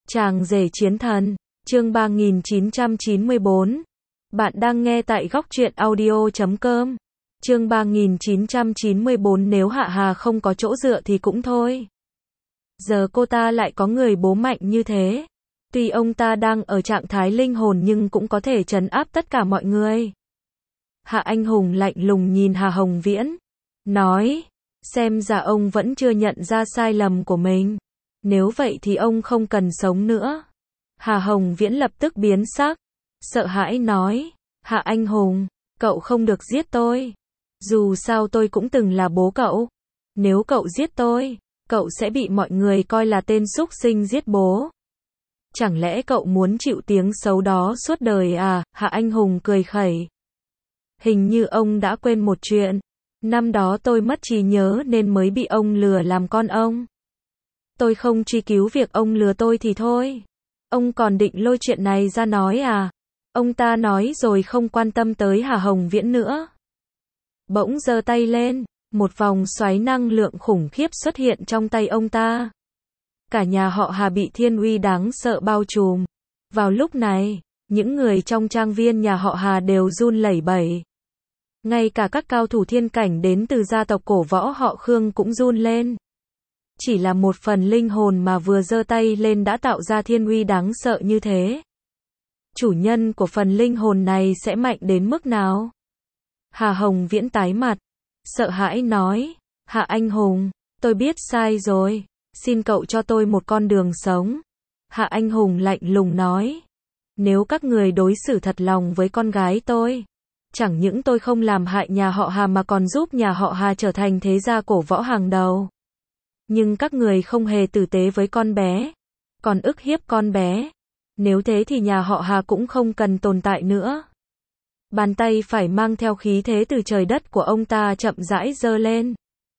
Chàng rể chiến thần, chương 3994. Bạn đang nghe tại góc truyện audio.com. Chương 3994. Nếu Hạ Hà không có chỗ dựa thì cũng thôi. Giờ cô ta lại có người bố mạnh như thế. Tuy ông ta đang ở trạng thái linh hồn nhưng cũng có thể trấn áp tất cả mọi người. Hạ Anh Hùng lạnh lùng nhìn Hà Hồng Viễn, nói, xem ra ông vẫn chưa nhận ra sai lầm của mình. Nếu vậy thì ông không cần sống nữa. Hà Hồng Viễn lập tức biến sắc, sợ hãi nói, Hạ Anh Hùng, cậu không được giết tôi. Dù sao tôi cũng từng là bố cậu. Nếu cậu giết tôi, cậu sẽ bị mọi người coi là tên súc sinh giết bố. Chẳng lẽ cậu muốn chịu tiếng xấu đó suốt đời à? Hạ Anh Hùng cười khẩy. Hình như ông đã quên một chuyện. Năm đó tôi mất trí nhớ nên mới bị ông lừa làm con ông. Tôi không truy cứu việc ông lừa tôi thì thôi. Ông còn định lôi chuyện này ra nói à? Ông ta nói rồi không quan tâm tới Hà Hồng Viễn nữa. Bỗng giơ tay lên, một vòng xoáy năng lượng khủng khiếp xuất hiện trong tay ông ta. Cả nhà họ Hà bị thiên uy đáng sợ bao trùm. Vào lúc này, những người trong trang viên nhà họ Hà đều run lẩy bẩy. Ngay cả các cao thủ thiên cảnh đến từ gia tộc cổ võ họ Khương cũng run lên. Chỉ là một phần linh hồn mà vừa giơ tay lên đã tạo ra thiên uy đáng sợ như thế. Chủ nhân của phần linh hồn này sẽ mạnh đến mức nào? Hà Hồng Viễn tái mặt, sợ hãi nói, Hạ Anh Hùng, tôi biết sai rồi, xin cậu cho tôi một con đường sống. Hạ Anh Hùng lạnh lùng nói, nếu các người đối xử thật lòng với con gái tôi, chẳng những tôi không làm hại nhà họ Hà mà còn giúp nhà họ Hà trở thành thế gia cổ võ hàng đầu. Nhưng các người không hề tử tế với con bé, còn ức hiếp con bé. Nếu thế thì nhà họ Hà cũng không cần tồn tại nữa. Bàn tay phải mang theo khí thế từ trời đất của ông ta chậm rãi giơ lên.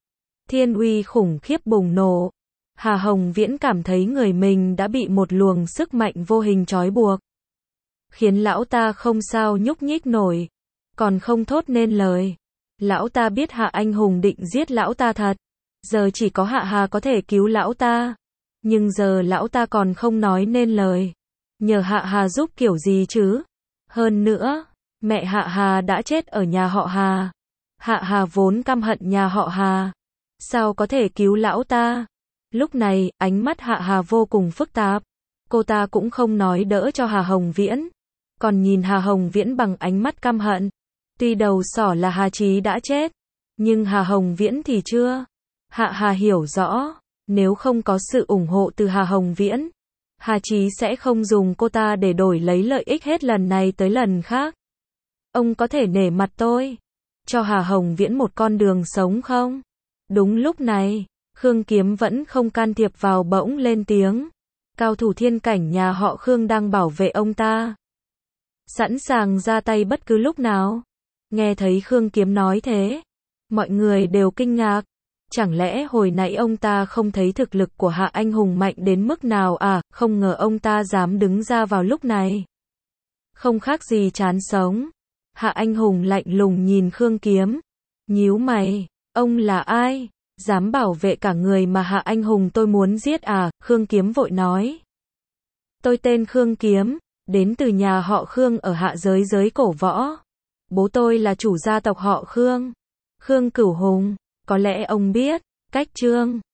Thiên uy khủng khiếp bùng nổ. Hà Hồng Viễn cảm thấy người mình đã bị một luồng sức mạnh vô hình trói buộc, khiến lão ta không sao nhúc nhích nổi, còn không thốt nên lời. Lão ta biết Hạ Anh Hùng định giết lão ta thật. Giờ chỉ có Hạ Hà có thể cứu lão ta. Nhưng giờ lão ta còn không nói nên lời. Nhờ Hạ Hà giúp kiểu gì chứ? Hơn nữa, mẹ Hạ Hà đã chết ở nhà họ Hà. Hạ Hà vốn căm hận nhà họ Hà. Sao có thể cứu lão ta? Lúc này, ánh mắt Hạ Hà vô cùng phức tạp. Cô ta cũng không nói đỡ cho Hà Hồng Viễn, còn nhìn Hà Hồng Viễn bằng ánh mắt căm hận. Tuy đầu sỏ là Hà Chí đã chết, nhưng Hà Hồng Viễn thì chưa. Hạ Hà hiểu rõ, nếu không có sự ủng hộ từ Hà Hồng Viễn, Hà Chí sẽ không dùng cô ta để đổi lấy lợi ích hết lần này tới lần khác. Ông có thể nể mặt tôi, cho Hà Hồng Viễn một con đường sống không? Đúng lúc này, Khương Kiếm vẫn không can thiệp vào bỗng lên tiếng. Cao thủ thiên cảnh nhà họ Khương đang bảo vệ ông ta, sẵn sàng ra tay bất cứ lúc nào. Nghe thấy Khương Kiếm nói thế, mọi người đều kinh ngạc. Chẳng lẽ hồi nãy ông ta không thấy thực lực của Hạ Anh Hùng mạnh đến mức nào à? Không ngờ ông ta dám đứng ra vào lúc này. Không khác gì chán sống. Hạ Anh Hùng lạnh lùng nhìn Khương Kiếm, nhíu mày, ông là ai? Dám bảo vệ cả người mà Hạ Anh Hùng tôi muốn giết à? Khương Kiếm vội nói, tôi tên Khương Kiếm, đến từ nhà họ Khương ở hạ giới giới cổ võ. Bố tôi là chủ gia tộc họ Khương, Khương Cửu Hùng. Có lẽ ông biết, cách Trương